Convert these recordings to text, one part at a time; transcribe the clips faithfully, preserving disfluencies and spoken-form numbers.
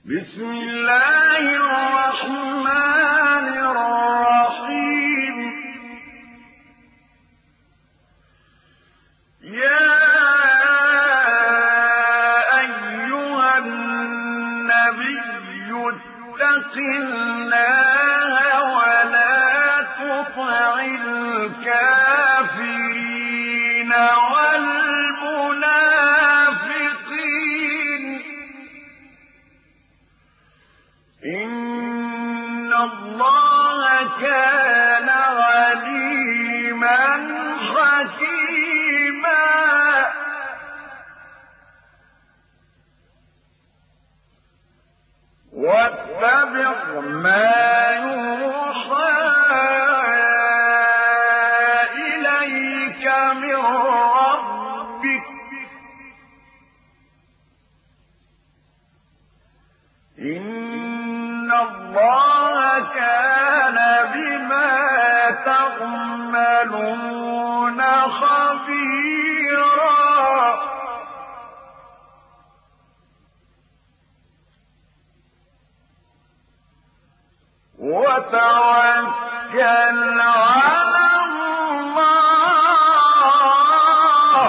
بسم الله الرحمن الرحيم. يا أيها النبي اتق الله ولا تطع الكافرين والمنافقين إن الله كان عليما حكيما. واتبع ما يوحى إليك من ربك إن الله كان بما تعملون خبيرا. وتوكل على الله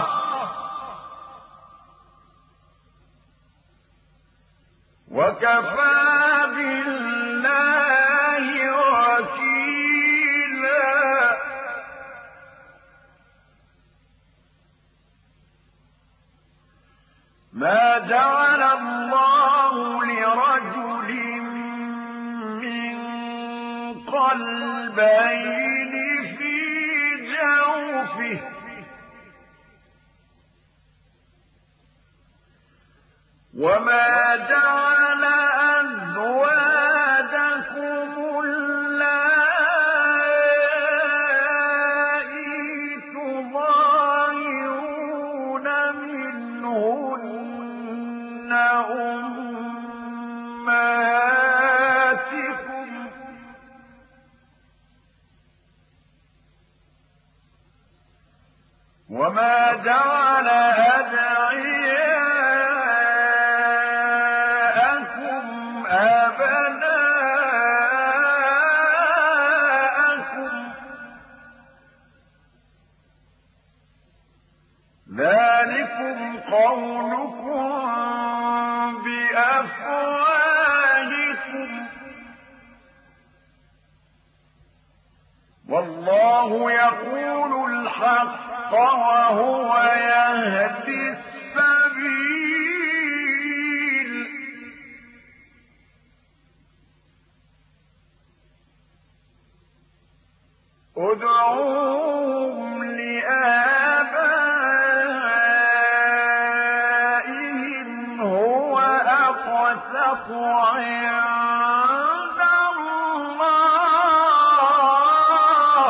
وكفى بالله وكيلا. ما جعل الله لرجل من قلبين في جوفه وما جعل أزواجكم اللائي تظاهرون منهن أمهاتكم وما جعل أدعياءكم أبناءكم ذلكم قولكم بأفواهكم والله يقول الحق وهو يهدي السبيل. ادعوهم لآبائهم هو أقسط عند الله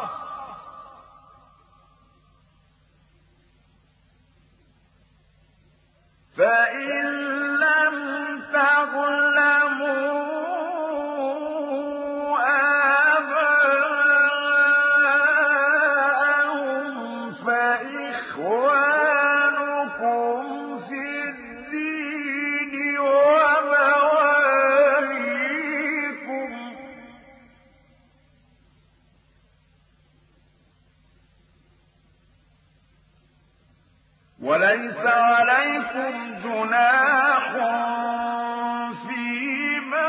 فإن لم تعلموا آباءهم فإخوانكم في الدين ومواليكم وليس عليكم جناح فيما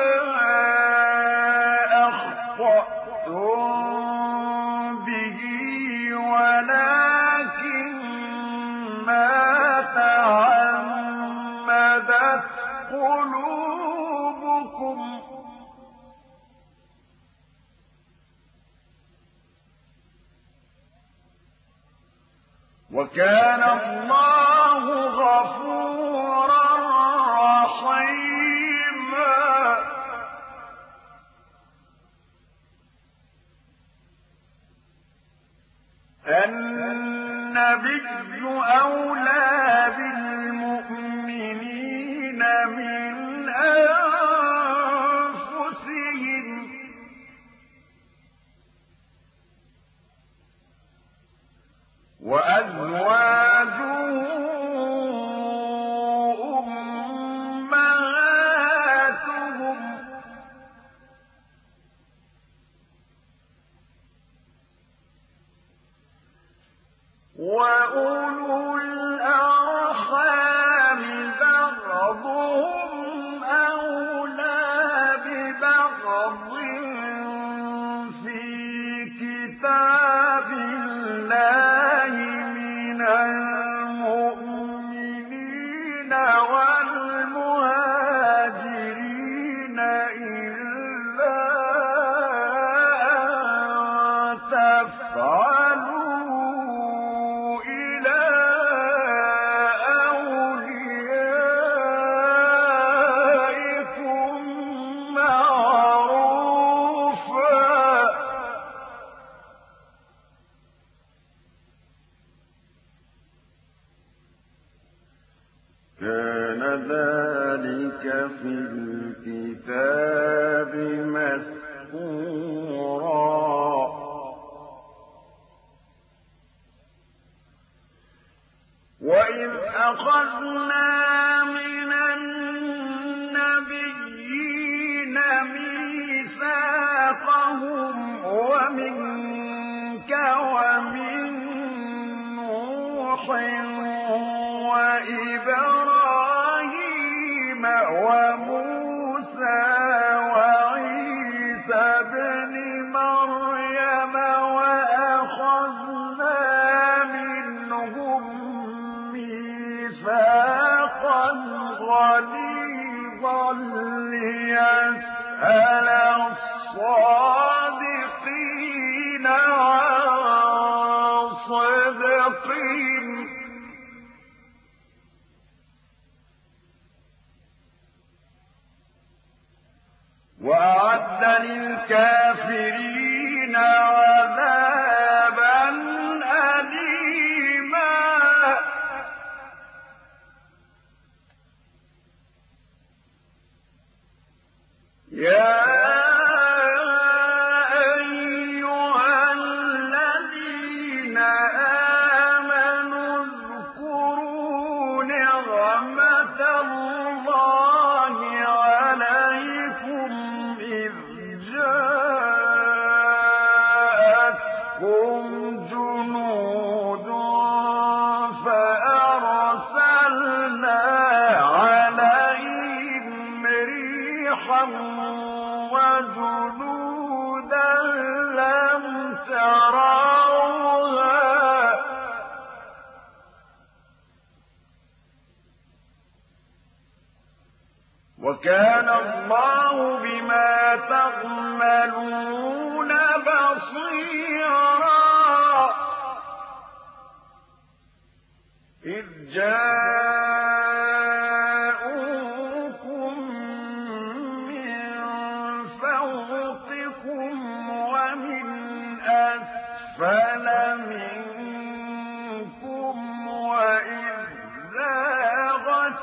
أخطأتم به ولكن ما تعمدت قلوبكم وكان الله غفورا رحيما. النبي أولى بالمؤمنين من أنفسهم وأزواجه أمهاتهم في الكتاب مسطورا. وإذ أخذنا من النبيين ميثاقهم ومنك ومن نوح وإبراهيم وموسى وعيسى ابن مريم وأخذنا منهم ميثاقا غليظا ليسأل الصادقين عن صدقهم وأعد للكافرين عذابا أليما. يا أيها الذين آمنوا اذكروا نعمة الله عليكم إذ جاءتكم جنود فأرسلنا عليهم ريحا وجنودا لم تروها وكان الله بما تعملون بصيرا. إذ جاءوكم من فوقكم ومن أسفل منكم وإذ زاغت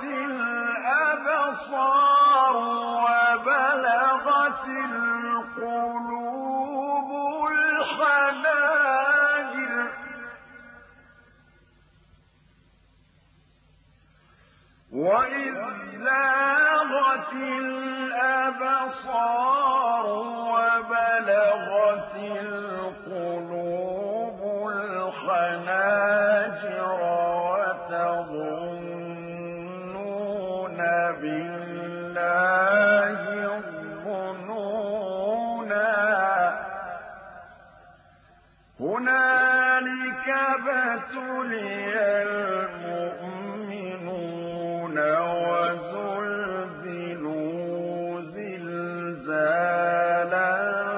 الأبصار وبلغت القلوب الحناجر وإذ زاغت الأبصار وبلغت القلوب الحناجر وتظنون بالله الظنونا. هنالك ابتلي المؤمنون وزلزلوا زلزالا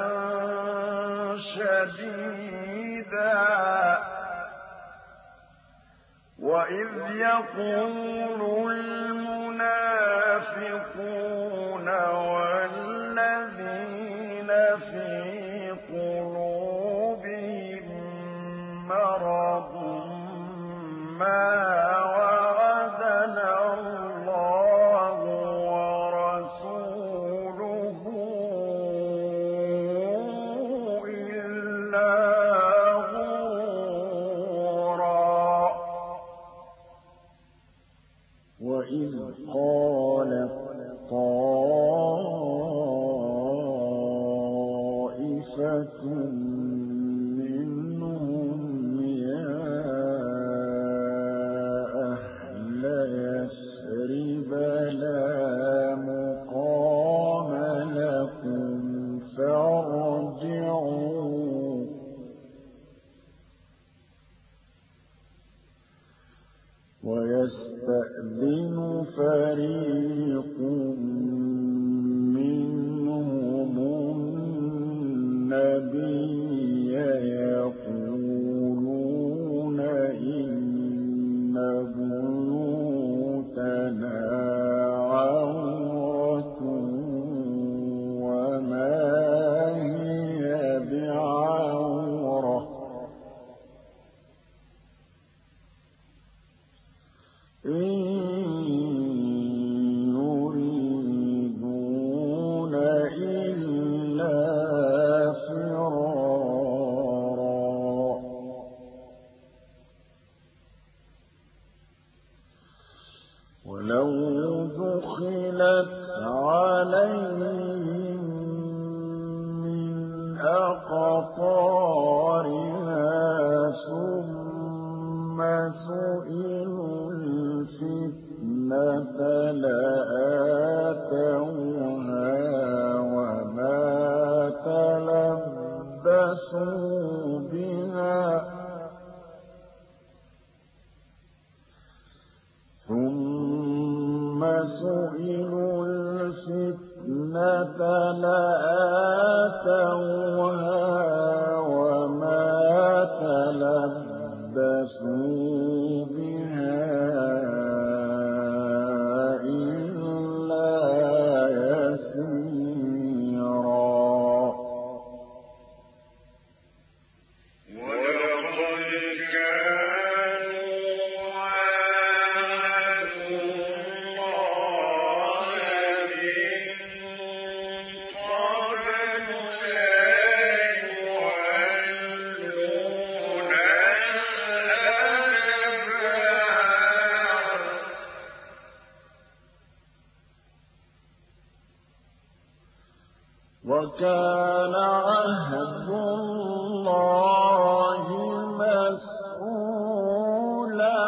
شديدا. وإذ يقول المنافقون والذين في قلوبهم مرض ما وعدنا الله ورسوله إلا غرورا. وإذ قالت طائفة منهم يا أهل يثرب لا مقام لكم فارجعوا ويستأذن فريق منهم النبي يقولون إن بيوتنا عورة وما هي بعورة إن سهلت عليهم من أقطارها ثم سئلوا الفتنة لآتوها وما تلبسوا بها ثم سئلوا الفتنة لآتوها وما تلبسوا بها إلا يسيرا. ولقد كانوا عاهدوا الله من قبل لا يولون الأدبار وكان عهد الله مسؤولا.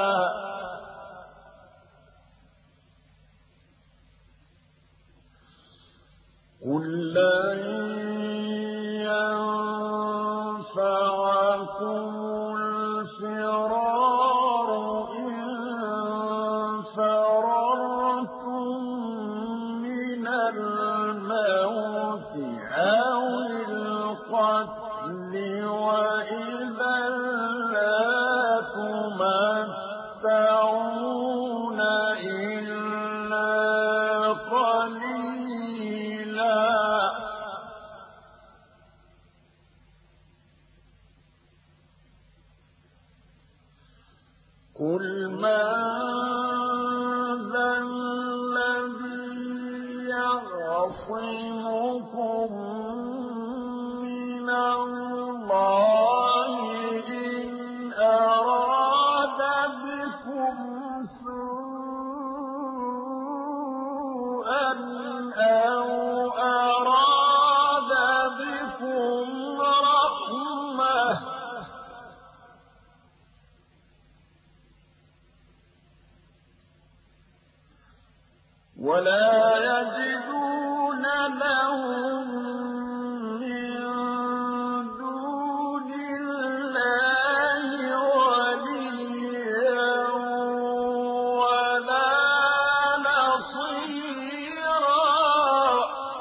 قل لن ينفعكم الفرار إن فررتم من الموت أو القتل وإذا لا تمتعون إلا قليلا. قل من ذا الذي يعصمكم من الله إن أراد بكم سوءا أو أراد بكم رحمة ولا يجدون لهم من دون الله وليا ولا نصيرا.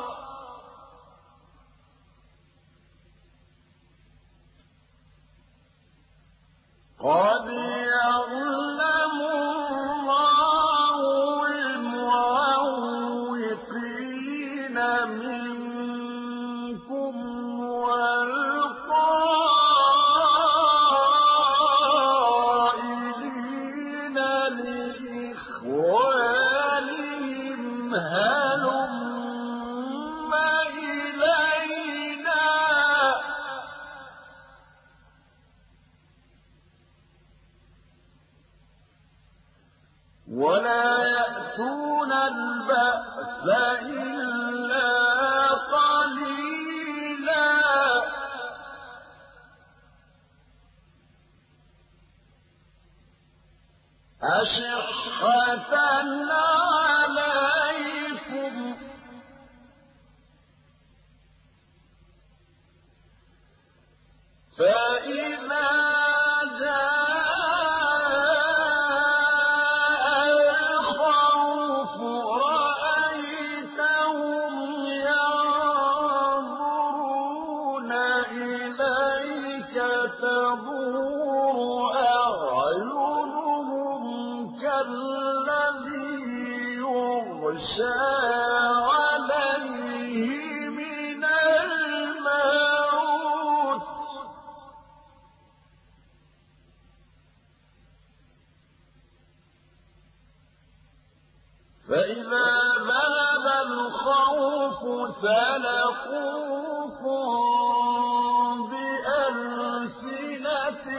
قد يعلم الله المعوقين منكم والقائلين لإخوانهم هلم إلينا ولا يأتون البأس إلا قليلا. أشحة عليكم فإذا جاء الخوف رأيتهم ينظرون إليك تدور أعينهم كالذي يغشى عليه من الموت فإذا ذهب الخوف سلقوكم بألسنة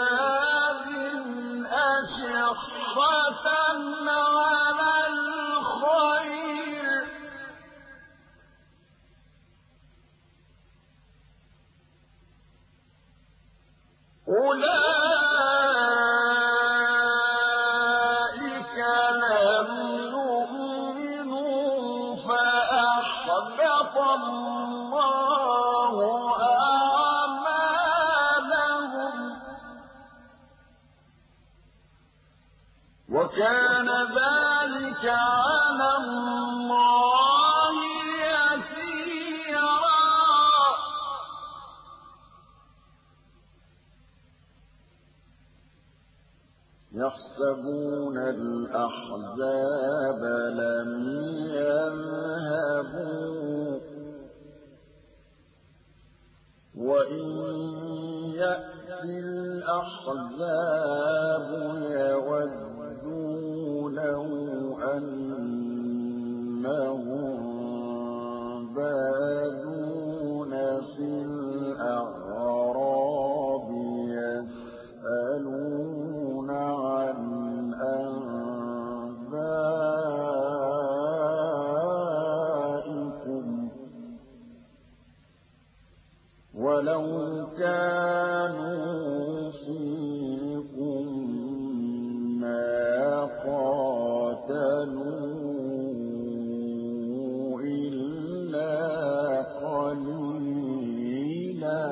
حداد أشحة على الخير اللَّهِ يَسِيرًا يَحْسَبُونَ الْأَحْزَابَ لَمْ يَذْهَبُوا وَإِن يَأْتِ الْأَحْزَابُ يَوَدُّوا لَوْ أَنَّهُم بَادُونَ فِي الْأَعْرَابِ يَسْأَلُونَ عَنْ أَنبَائِكُمْ وَلَوْ كَانُوا فِيكُم مَّا قَاتَلُوا إِلَّا قَلِيلًا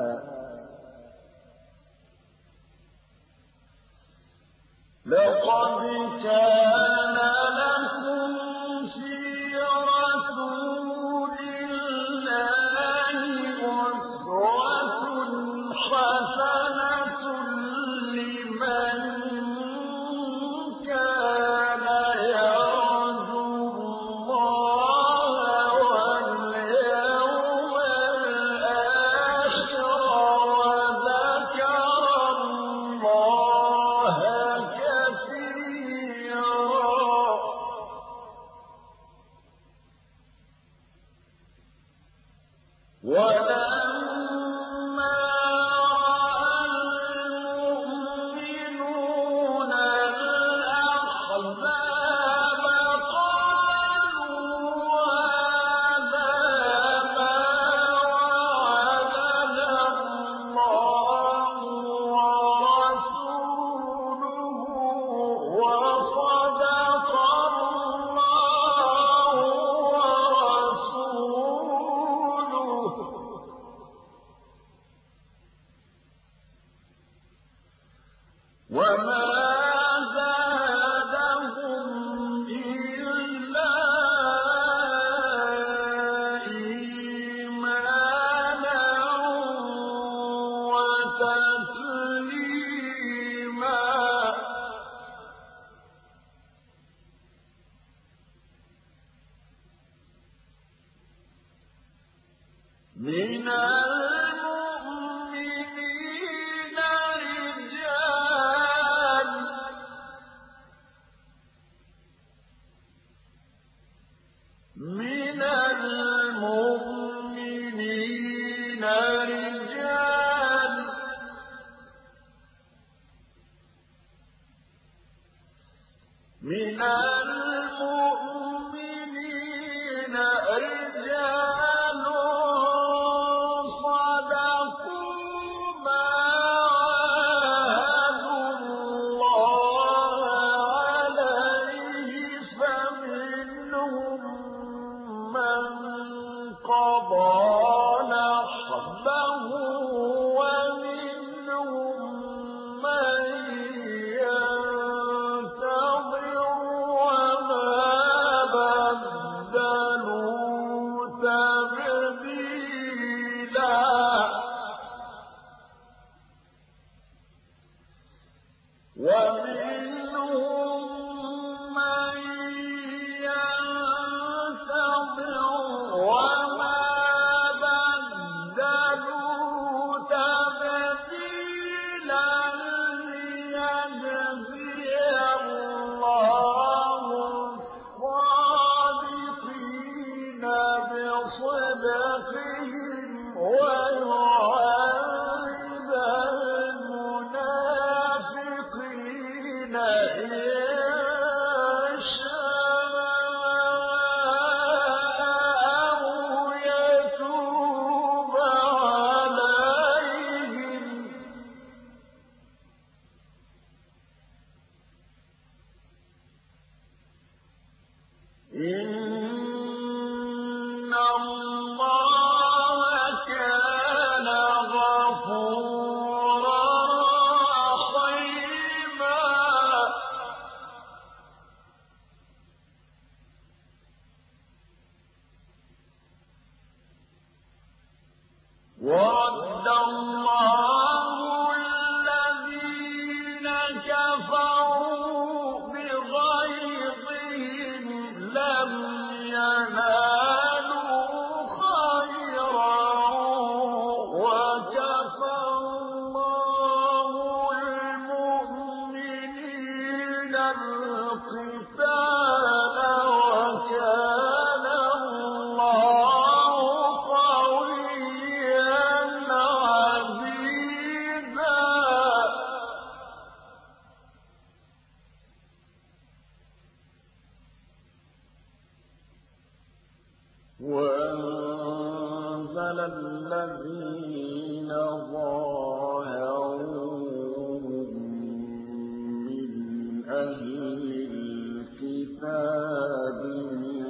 لَقَدْ كَانَ لَكُمْ فِي رَسُولِ اللَّهِ أُسْوَةٌ حَسَنَةٌ لِّمَن كَانَ يَرْجُو اللَّهَ وَالْيَوْمَ الْآخِرَ وَذَكَرَ اللَّهَ كَثِيرًا وَلَمَّا رَأَى الْمُؤْمِنُونَ الْأَحْزَابَ قَالُوا هَٰذَا مَا وَعَدَنَا اللَّهُ وَرَسُولُهُ وَصَدَقَ اللَّهُ وَرَسُولُهُ وَمَا زَادَهُمْ إِلَّا إِيمَانًا وَتَسْلِيمًا مِنَ الْمُؤْمِنِينَ رِجَالٌ مِنَ الْمُؤْمِنِينَ رِجَالٌ مِنَ الْمُؤْمِنِينَ رِجَالٌ صَدَقُوا مَا عَاهَدُوا اللَّهَ عَلَيْهِ فَمِنْهُم مَّن قَضَىٰ نَحْبَهُ وَمِنْهُم مَّن يَنتَظِرُ وَمَا بَدَّلُوا تَبْدِيلًا وَمِنْهُم مَّن يَنتَظِرُ وَمَا بَدَّلُوا تَبْدِيلًا لِّيَجْزِيَ اللَّهُ الصَّادِقِينَ بِصِدْقِهِمْ وَيُعَذِّبَ الْمُنَافِقِينَ إِن شَاءَ أَوْ يَتُوبَ عَلَيْهِمْ إِنَّ اللَّهَ كَانَ غَفُورًا رَّحِيمًا ورد الله الذين كفروا بغيظهم لم ينالوا خيرا وكفى الله المؤمنين القتال وكان الله قويا عزيزا. وأنزل الذين ظاهروهم من أهل الكتاب من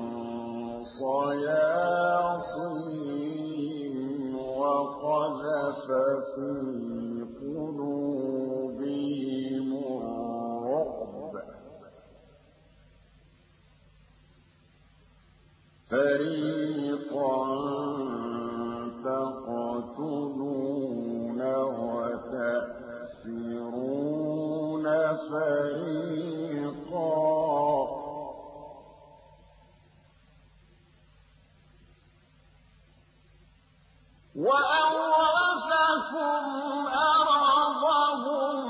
صياصيهم وقذف في قلوبهم الرعب فريقا تقتلون وتأسرون فريقا وأورثكم أرضهم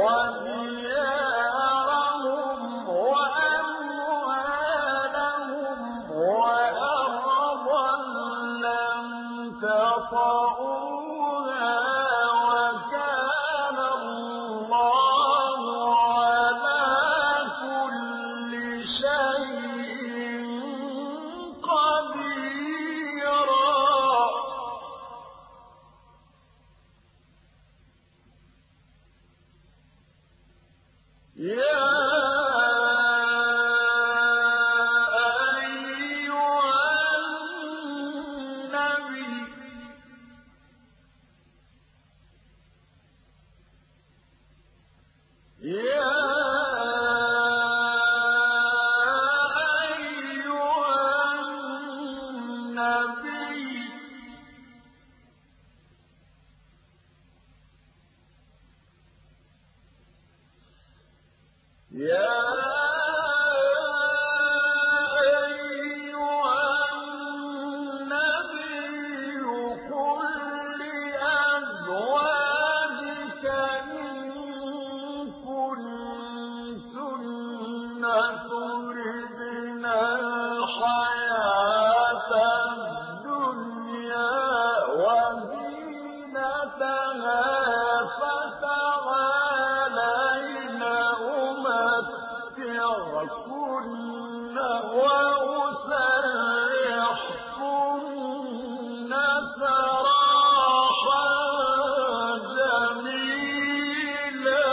وديارهم وأموالهم وأرضا لم تطئوها وكان الله على كل شيء قديرا. يا أيها النبي يا أيها النبي يا أيها النبي قل لأزواجك إن كنتن تردن الحياة الدنيا وزينتها فتعالين أمتعكن وأسرحكن سراحا جميلا.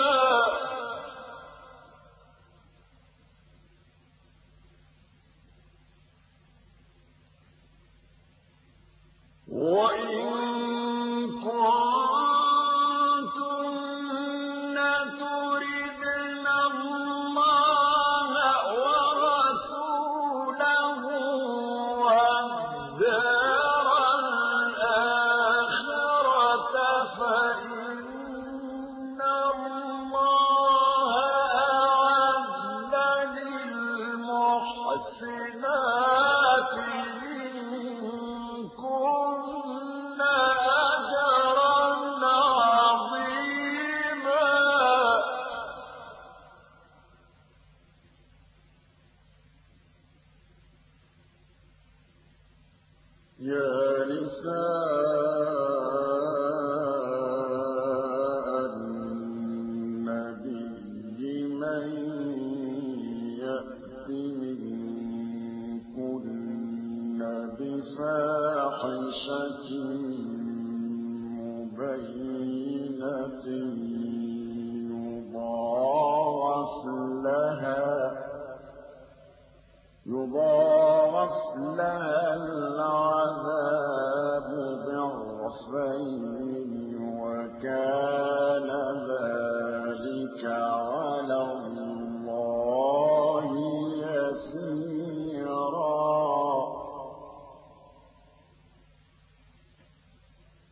وإن كنتن تردن الله ورسوله والدار الآخرة فإن الله أعد للمحسنات منكن أجرا عظيما. يا نساء النبي من يأت منكن بفاحشة مبينة يضاعف لها يضاعف لها العذاب ضعفين وكان ذلك على الله يسيرا.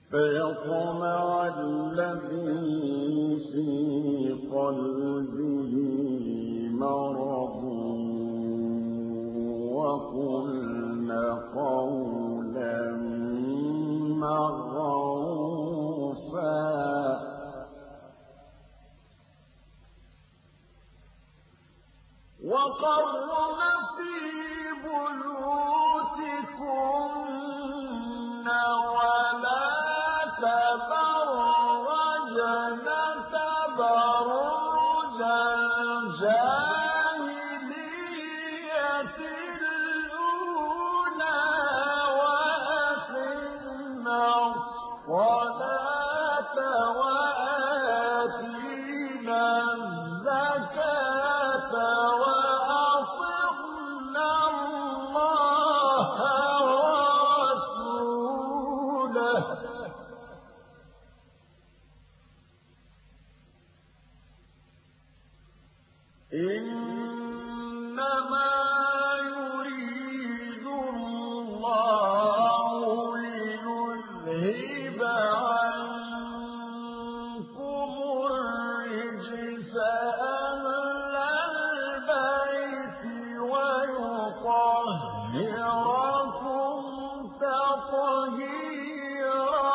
فيطمع الذي في قلبه مرض وقلن قولا معروفا وقرن في بيوتكن ولا تبرجن تبرج الجاهلية الأولى وأقمنا الصلاة وآتينا الزكاة وأطعنا الله ورسوله إنما يريد الله ليذهب عنكم الرجس أهل البيت ويطهركم تطهيرا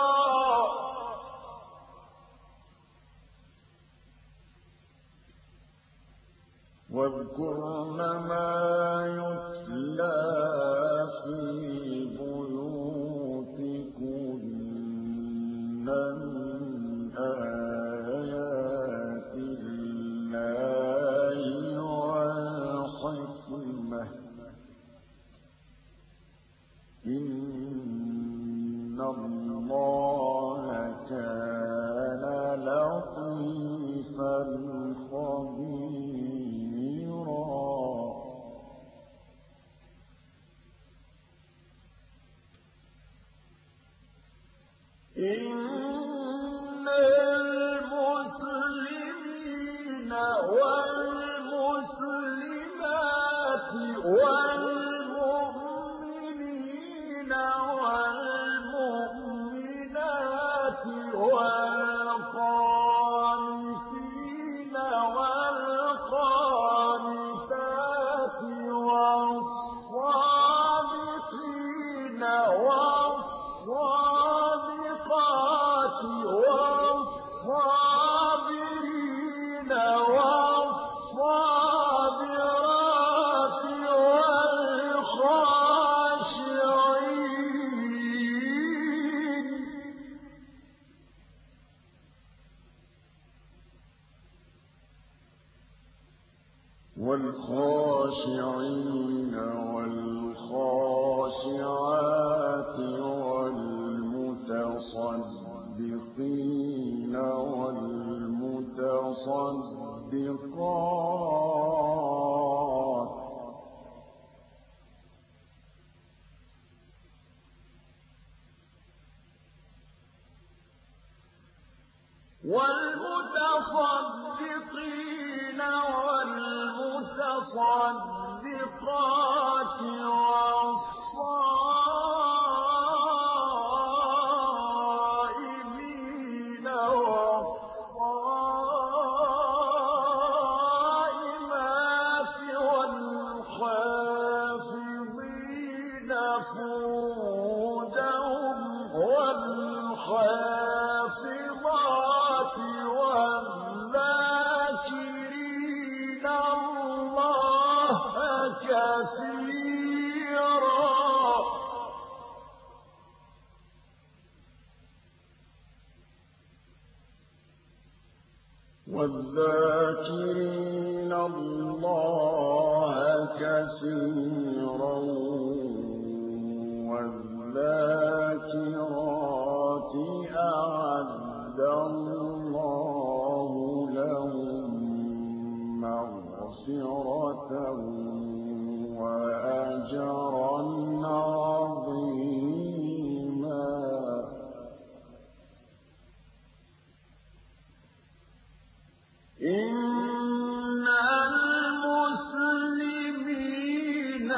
واذكرن ما يتلى في بيوتكن من آيات الله والحكمة إن الله كان لطيفا خبيرا إن المسلمين والمسلمات والمؤمنين والمؤمنات والقانتين والقانتات والصادقين والصادقات والصابرين والصابرات والخاشعين والخاشعين والخاشعات والمتصدقين والمتصدقات والمتصدقين والمتصدقات والصائمين والصائمات والحافظين فروجهم والحافظات والذاكرين الله كثيرا والذاكرين الله كثيرا والذاكرات أعد الله لهم مغفرة وأجرا عظيما إن المسلمين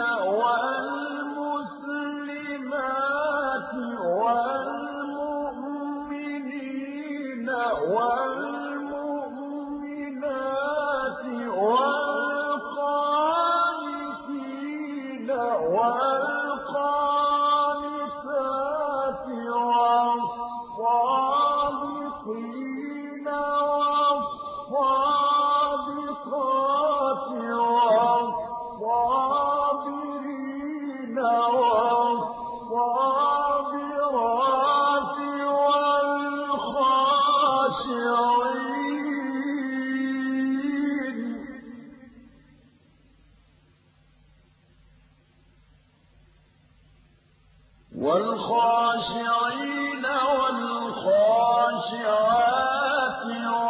والخاشعين والخاشعات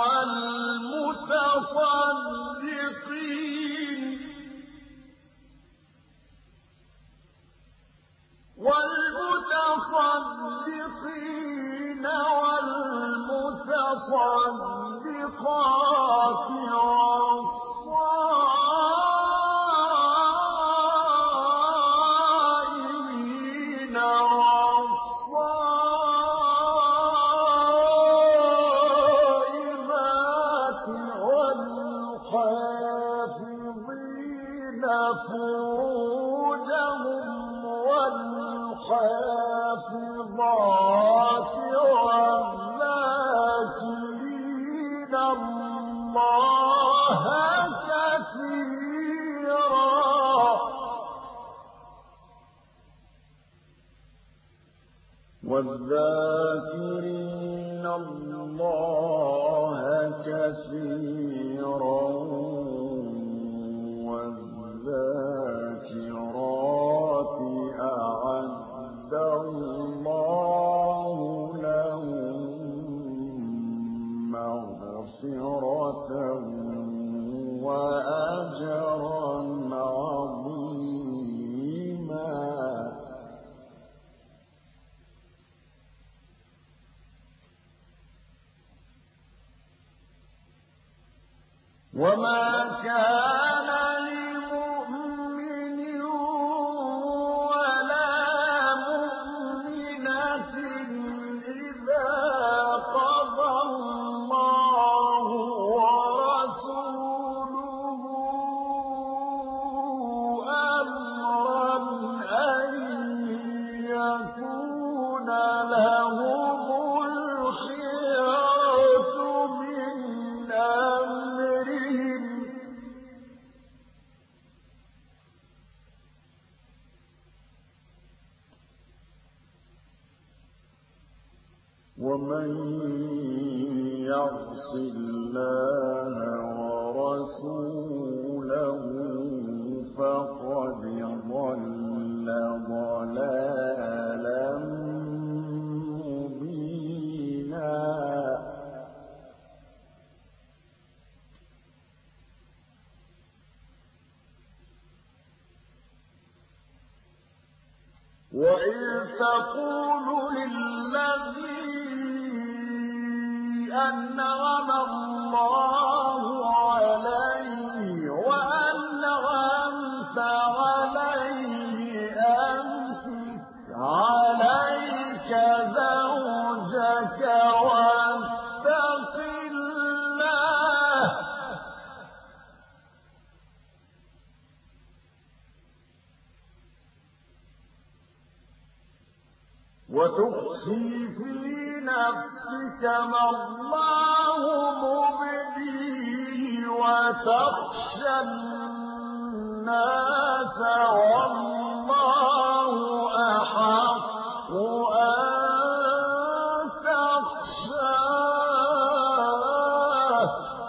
والمتصدقين والمتصدقين والمتصدقات والصائمين والصائمات والحافظين فروجهم والحافظات والذاكرين الله كثيرا والذاكرين الله كثيرا والذاكرات أعد الله لهم مغفرة وأجرا عظيما. وما كان لمؤمن ولا مؤمنة إذا قضى الله ورسوله أمرا أن يكون لهم الخيرة من أمرهم ومن يعص الله ورسوله فقد ضل ضلالا مبينا. وإذ تقول للذي أنعم الله عليه وأنعمت عليه أمسك عليك زوجك واتق الله وتخفي في نفسك ما الله مبديه وتخشى الناس والله أحق أن تخشاه.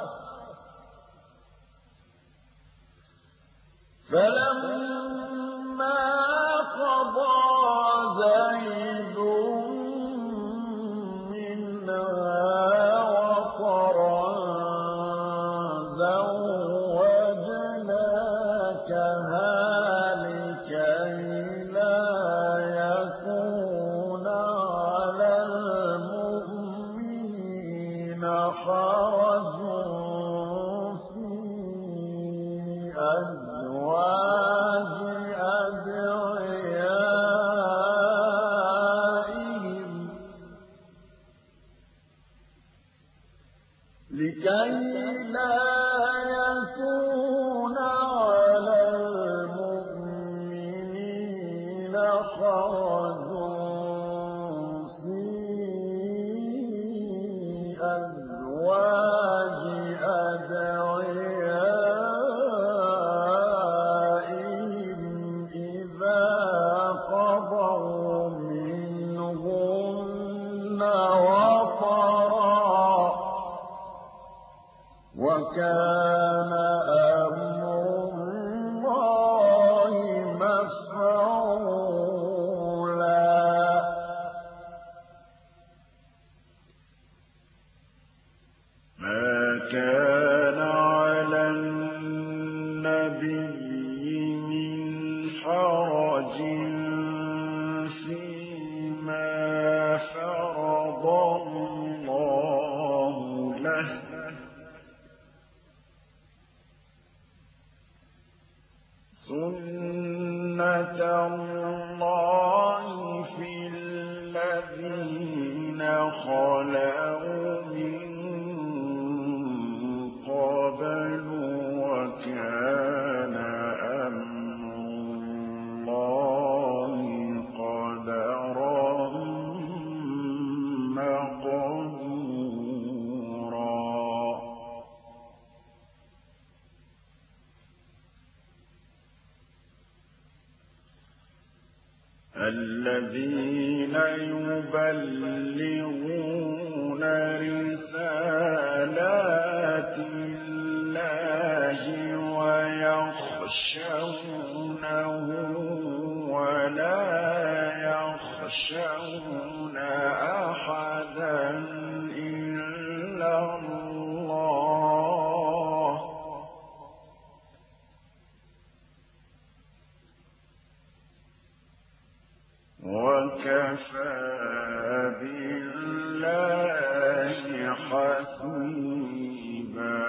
فلما قضى زيد حرج في أزواج أدعيائهم لكي لا يكون على المؤمنين حرج أزواج أدعيائهم إذا قضوا منهن وطرا وكان أمر الله مفعولا. حرج فيما فرض الله له سنة الله في الذين خلوا من قبل وكان أمر الله قدرا مقدورا الذين يبلغون رسالات الله ويخشونه ولا يخشون أحدا إلا الله وكفى بالله حسيبا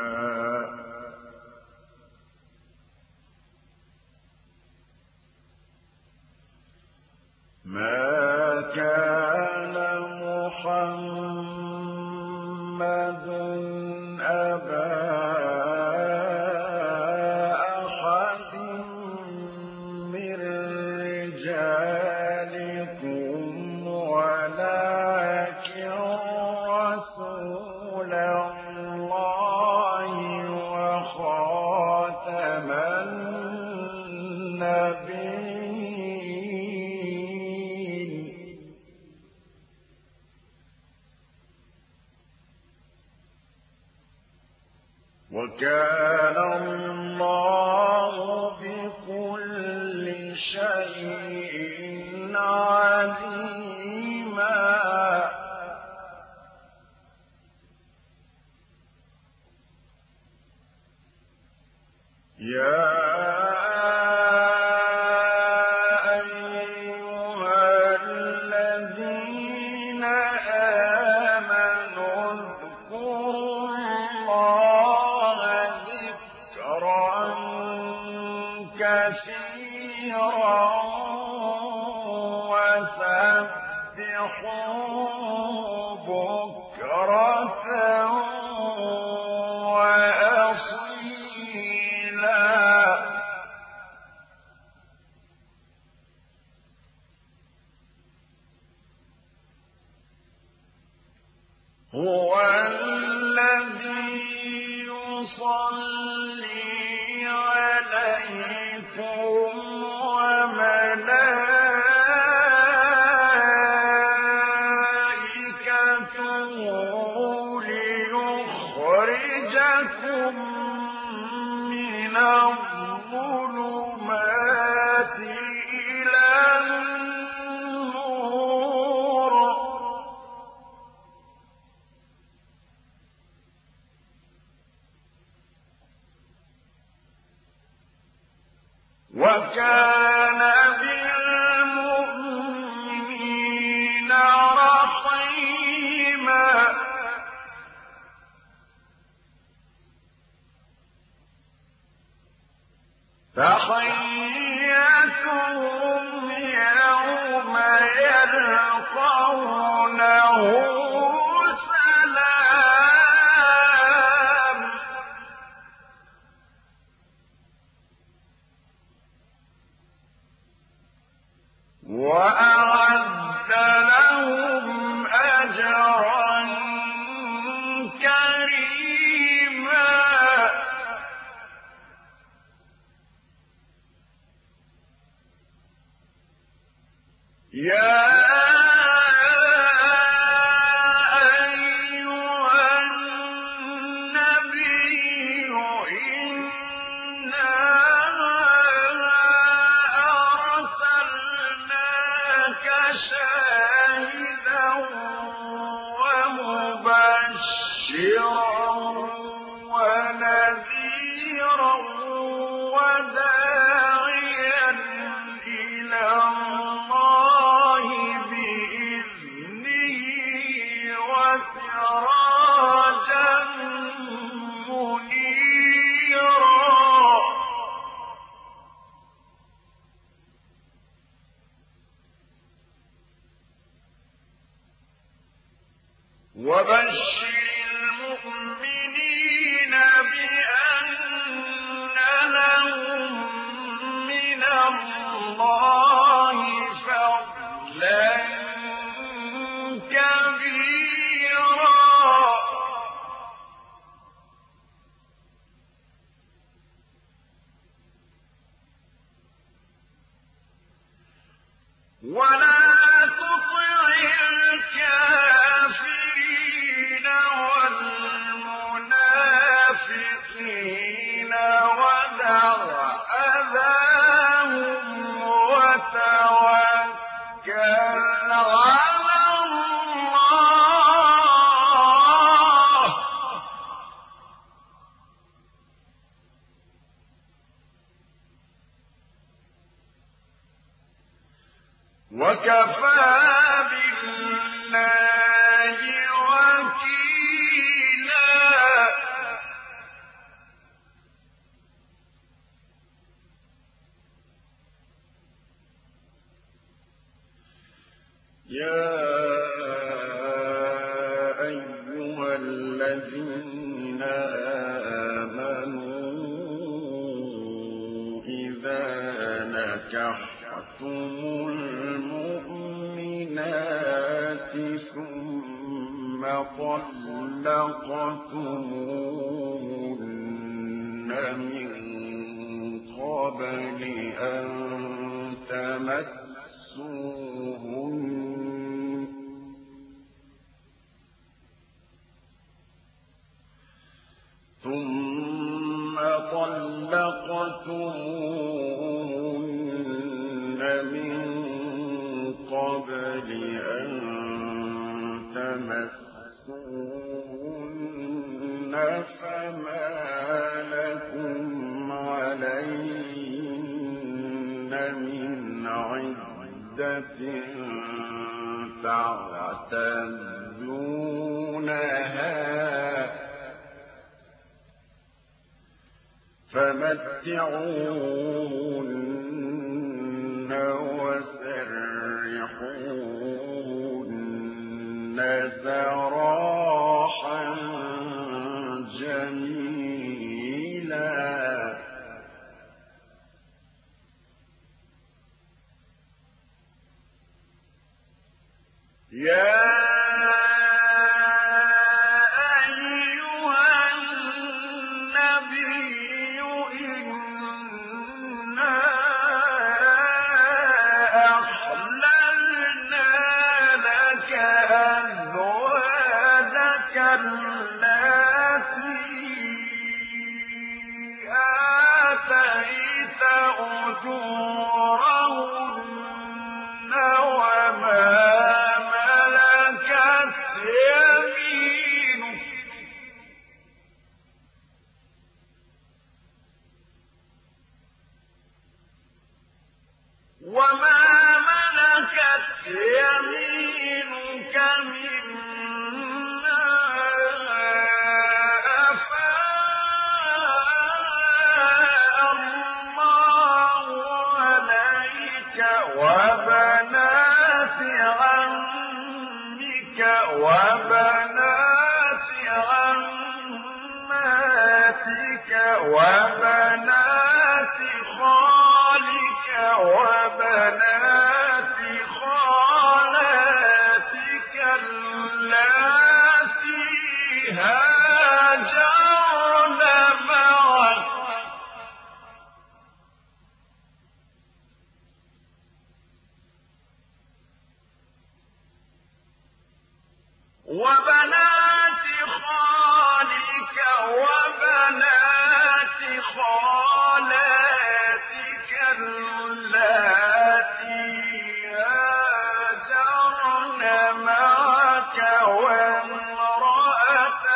ما كان محمد أبا أحد من رجالكم ولكن رسول الله وخاتم النبيين وكان الله بكل شيء عليما يا أيها الذين آمنوا اذكروا الله ذكرا كثيرا وسبحوه بكرة وأصيلا هو الذي يصلي عليكم وملائكته ليخرجكم من الظلمات إلى النور وكان بالمؤمنين رحيما تحيتهم يوم يلقونه سلام وأعد لهم أجرا كريما يا أيها النبي إنا أرسلناك شاهدا ومبشرا ونذيرا وداعيا وبشر المؤمنين بأن لهم من الله فضلا كبيرا ولا تطع الكافرين والمنافقين ودع أذاهم وتوكل على الله وكفى بالله وكيلا يا أيها الذين آمنوا إذا نكحتم المؤمنات ثم طلقتموهن من قبل أن تمسوهن ثم طلقتموهن من قبل أن تمسوهن فما لكم عليهن من عدة تعتدونها فمتعوهن وسرحوهن سراحا جميلا يا وما ملكت يمينك مما أفاء الله عليك وبنات عمك وبنات عماتك وبنات خالك وبنات خالاتك اللاتي هاجرن معك وبنات خالك وبنات خالاتك اللاتي هاجرن معك وامرأة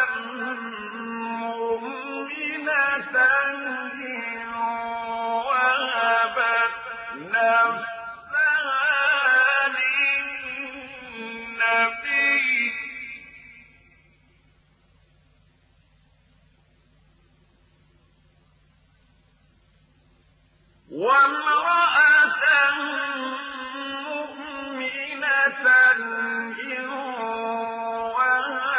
مؤمنة إن وهبت نفسها للنبي وامرأة مؤمنة إن وهبت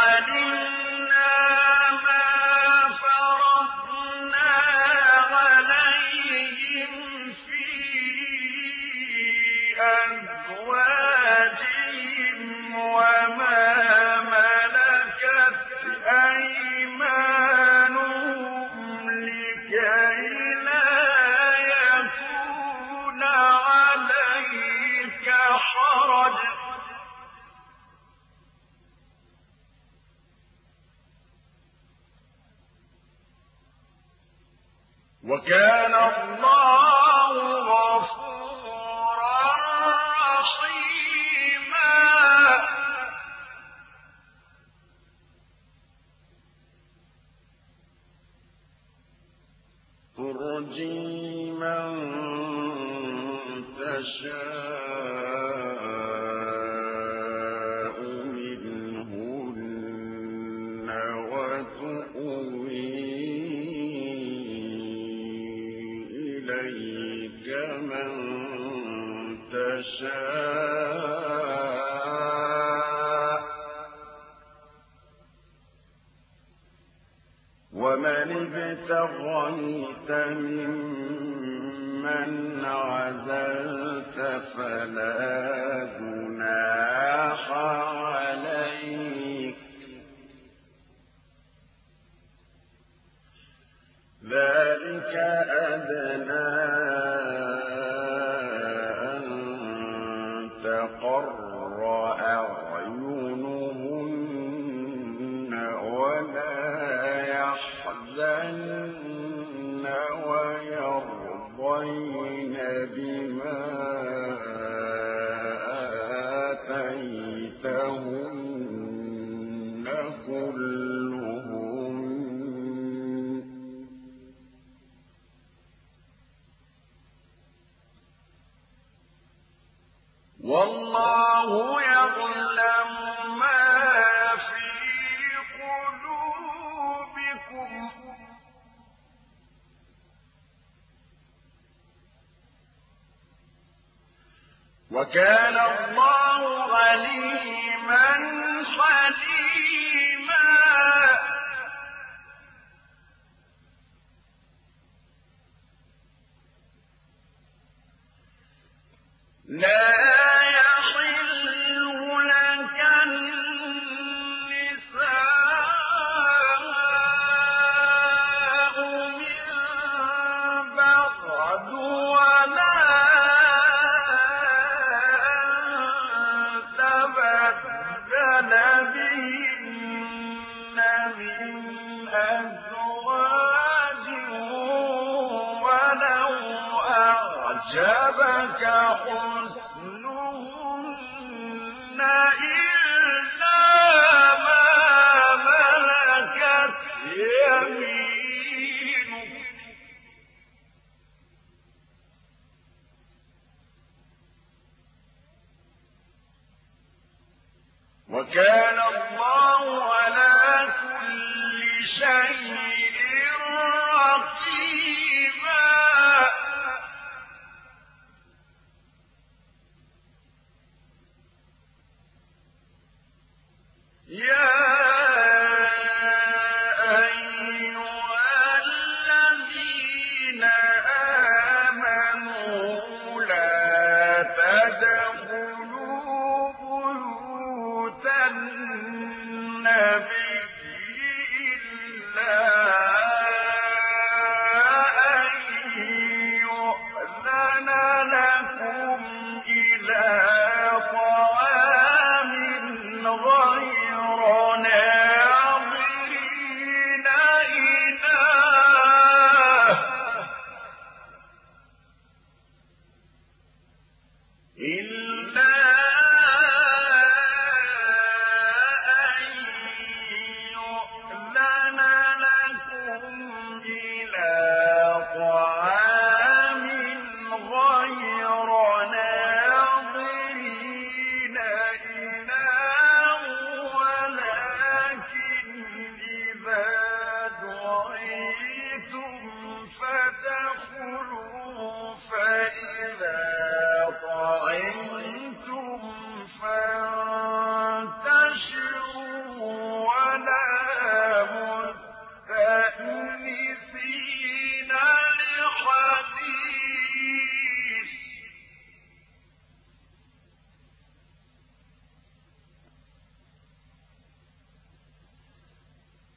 علمنا ما فرضنا عليهم في أزواجهم وما ملكت أيمانهم لكي لا يكون عليك حرج وكان الله غفورا رحيما. ترجي من تشاء منهن وتؤوي إليك من تشاء ومن ابتغيت ممن عزلت فلا جناح عليك ذلك أدنى أن تقر أعينهن ولا يحزن ويرضين بما آتيتهن كلهم والله يعلم ما في قلوبكم وكان الله عليما حليما. لا أعجبك حسنهن إلا ما ملكت يمينك وكان الله على كل شيء رقيبا. يا أيها الذين آمنوا لا تدخلوا بيوت النبي إلا أن يؤذن لكم إلى طعام غير ناظرين إناه إلا أن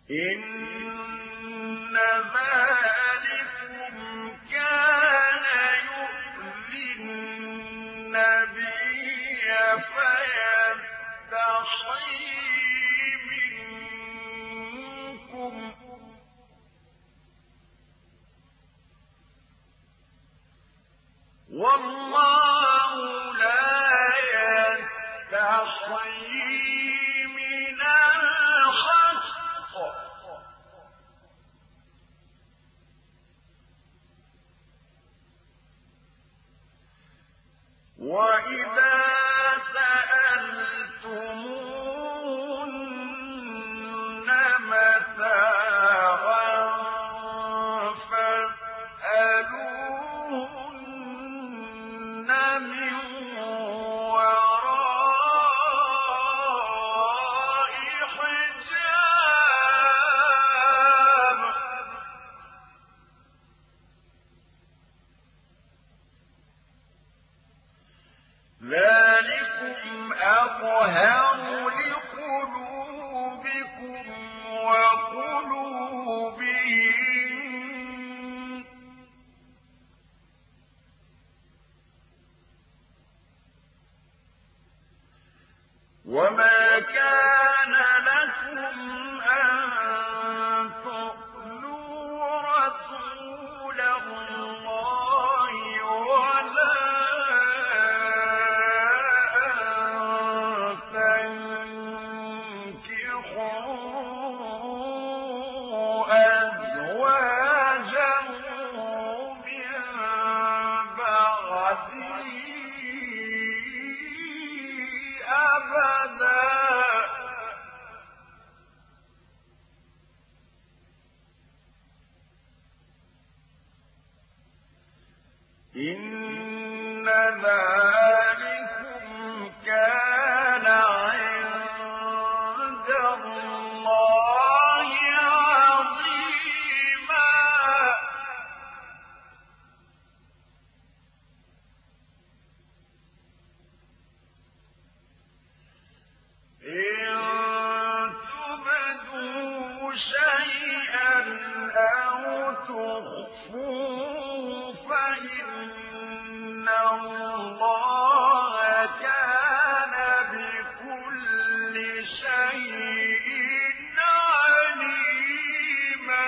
إن ذلكم كان يؤذي النبي فيستحيي منكم والله لا يستحيي من الحق وإذا سألتموهن متاعا فاسألوهن من وراء حجاب ذلكم أطهر لقلوبكم وقلوبهم وما كان لكم أن تؤذوا رسول الله ولا إن ذلكم كان عند الله عظيما إن تبدوا شيئا أو تخفوه فإن الله كان بكل شيء عليما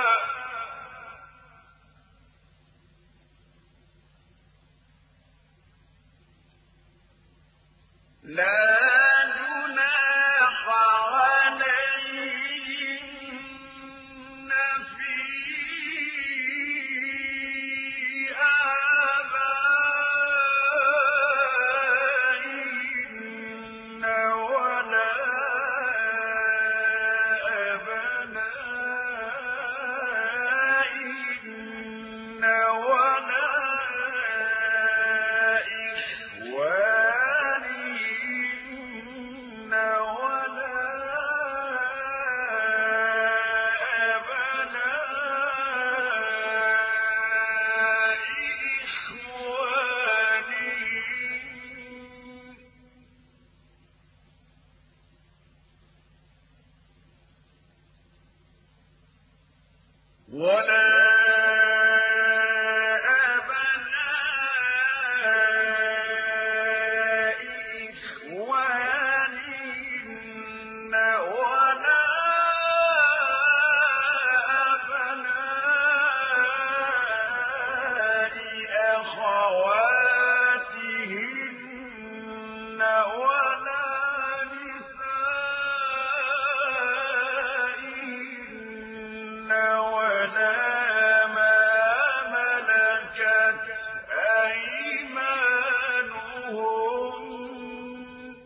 لا جناح عليهن في آبائهن ولا أبنائهن ولا إخوانهن ولا أبناء إخوانهن ولا أبناء إخوانهن ولا أبناء أخواتهن ولا نسائهن ولا ما ملكت أيمانهن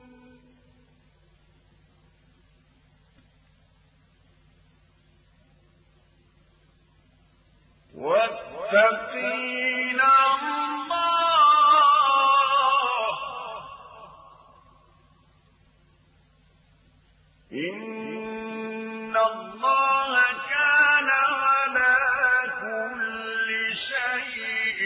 واتقين الله إن الله كان على كل شيء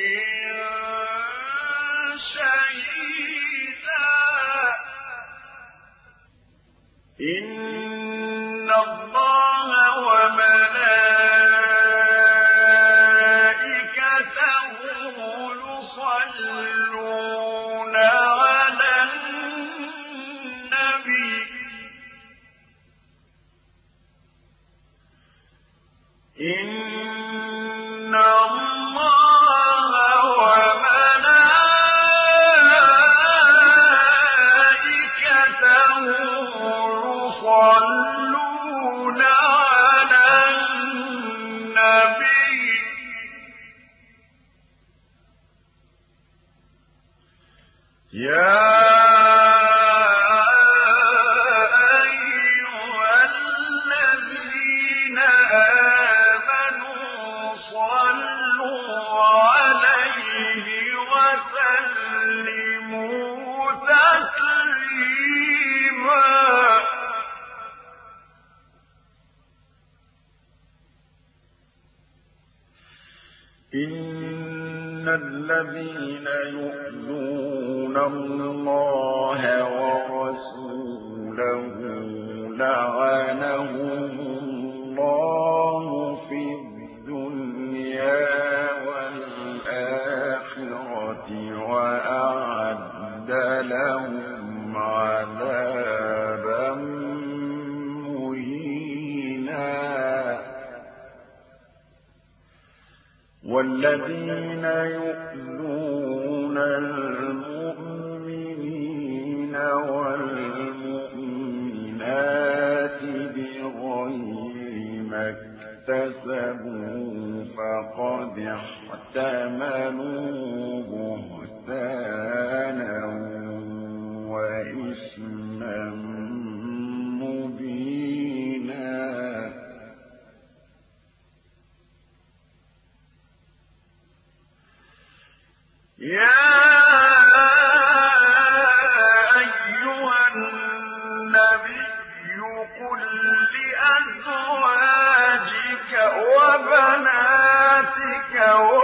شهيدا إن الله وملائكته يصلون على النبي إن الله وملائكته يصلون على النبي يا أيها الذين آمنوا صلوا عليه وسلموا تسليما إن الذين يؤذون الله ورسوله لعنهم الله في الدنيا والآخرة وأعد لهم عذابا مهينا والذين يؤذون المؤمنين والمؤمنات بغير ما اكتسبوا فقد احتملوا بهتانا وإثما مبينا يا أيها النبي قل لأزواجك وبناتك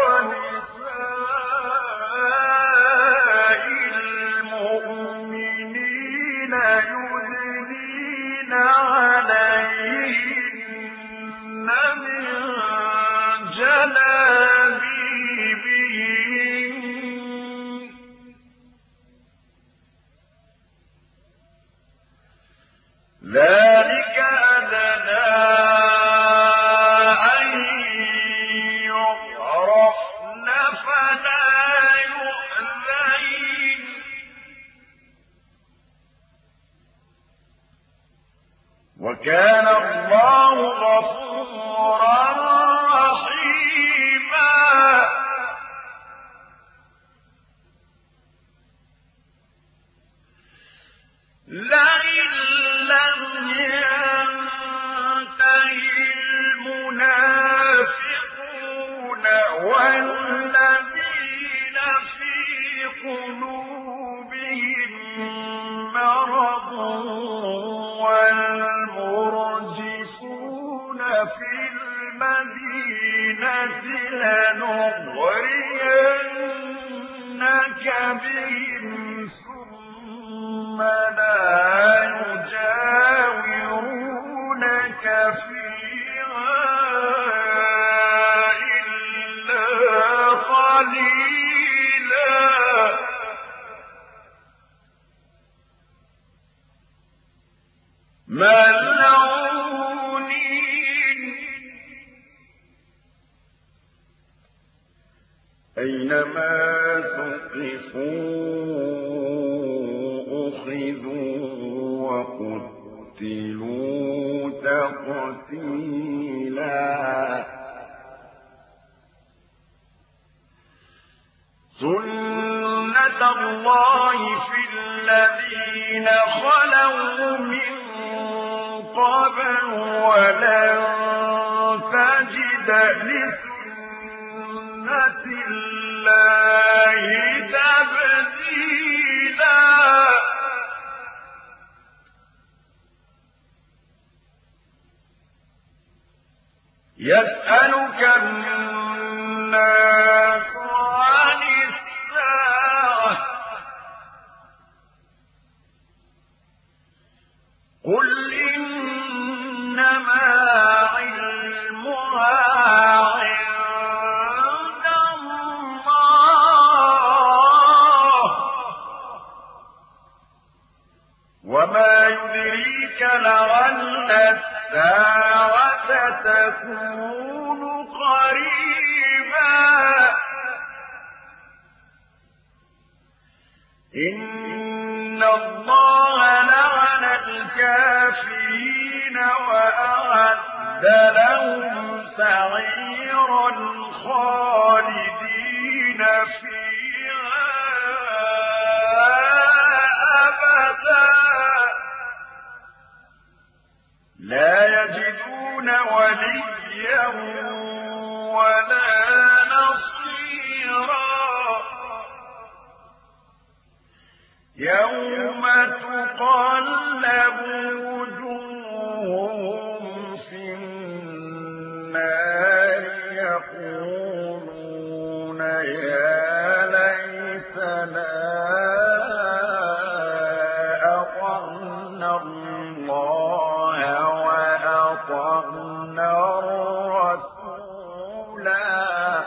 ونساء المؤمنين يدنين عليهن من جلابيبهن ذلك أدنى أن يعرفن فلا يؤذين وكان الله غفورا رحيما لئن لم ينتهي المنافقون والذين في قلوبهم مرض والمرجفون في المدينة لنغرينك بهم ثم لا يجاورونك فيها إلا قليلا ملعونين أينما ثقفوا أخذوا وقتلوا تقتيلا سنة الله في الذين خلوا من قبل ولن تجد لسنة الله تبديلا يسألك الناس عن الساعة قل إنما علم تكون قريبا إن الله لعن الكافرين وأعد لهم سعيرا خالدين فيها أبدا لا يجدون وليا ولا نصيرا يوم تقلب وجوههم في النار يقولون يا ليتنا أطعنا الله وأطعنا الرسولا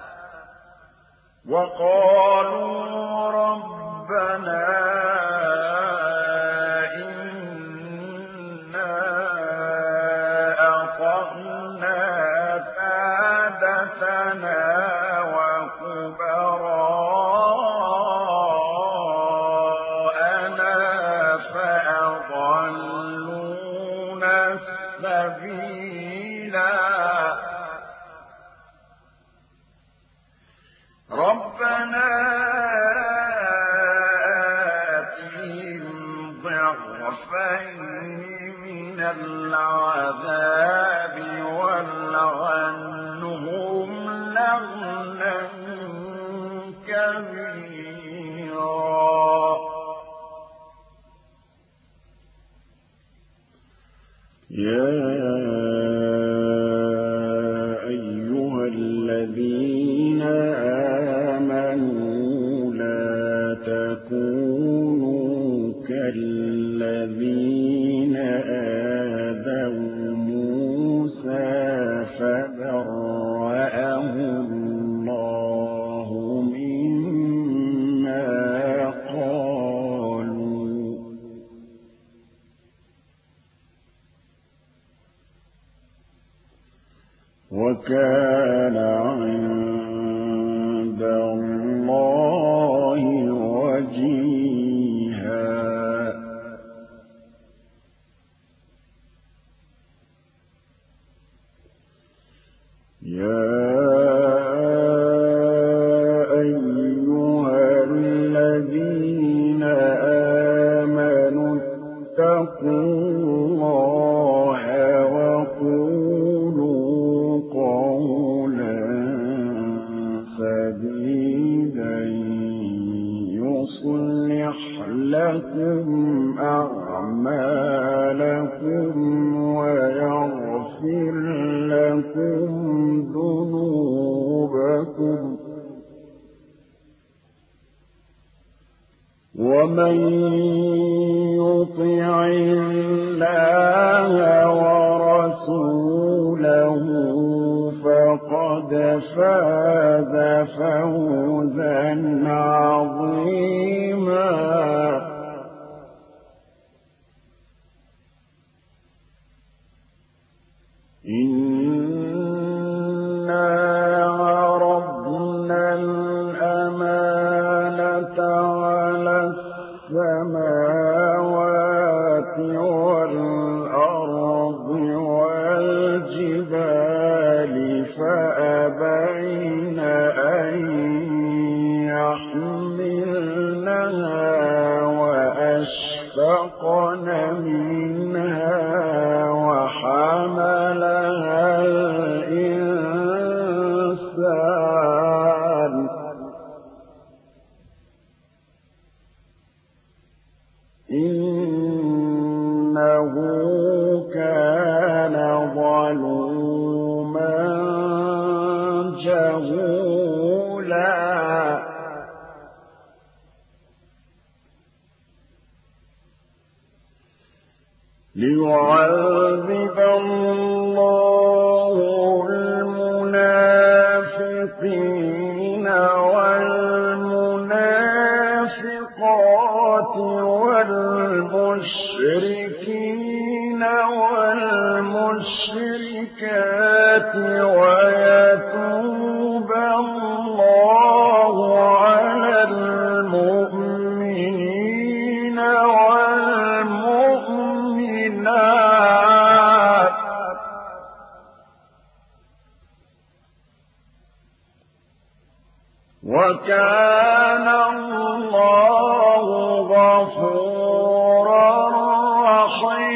وقالوا ربنا إنا أطعنا سادتنا وكبراءنا فأضلونا السبيلا ربنا من العذاب والعنهم لعنا كبيرا يا أيها الذين آمنوا لا تكونوا كالذين آذوا موسى فبرأه الله مما قالوا وكان عند الله وجيها يا أيها الذين آمنوا اتقوا الله وقولوا قولا سديدا يصلح لكم أعمالكم ويغفر لكم ذنوبكم ومن يطع الله ورسوله فقد فاز فوزا عظيما إنا عرضنا الأمانة على السماوات والأرض والجبال فأبين أن يحملنها وأشفقن منها وحملها الإنسان إنه كان ظلوما جهولا ليعذب الله المنافقين والمنافقات والمشركين والمشركات المشركات ويتوب الله على المؤمنين والمؤمنات وكان الله غفورا رحيما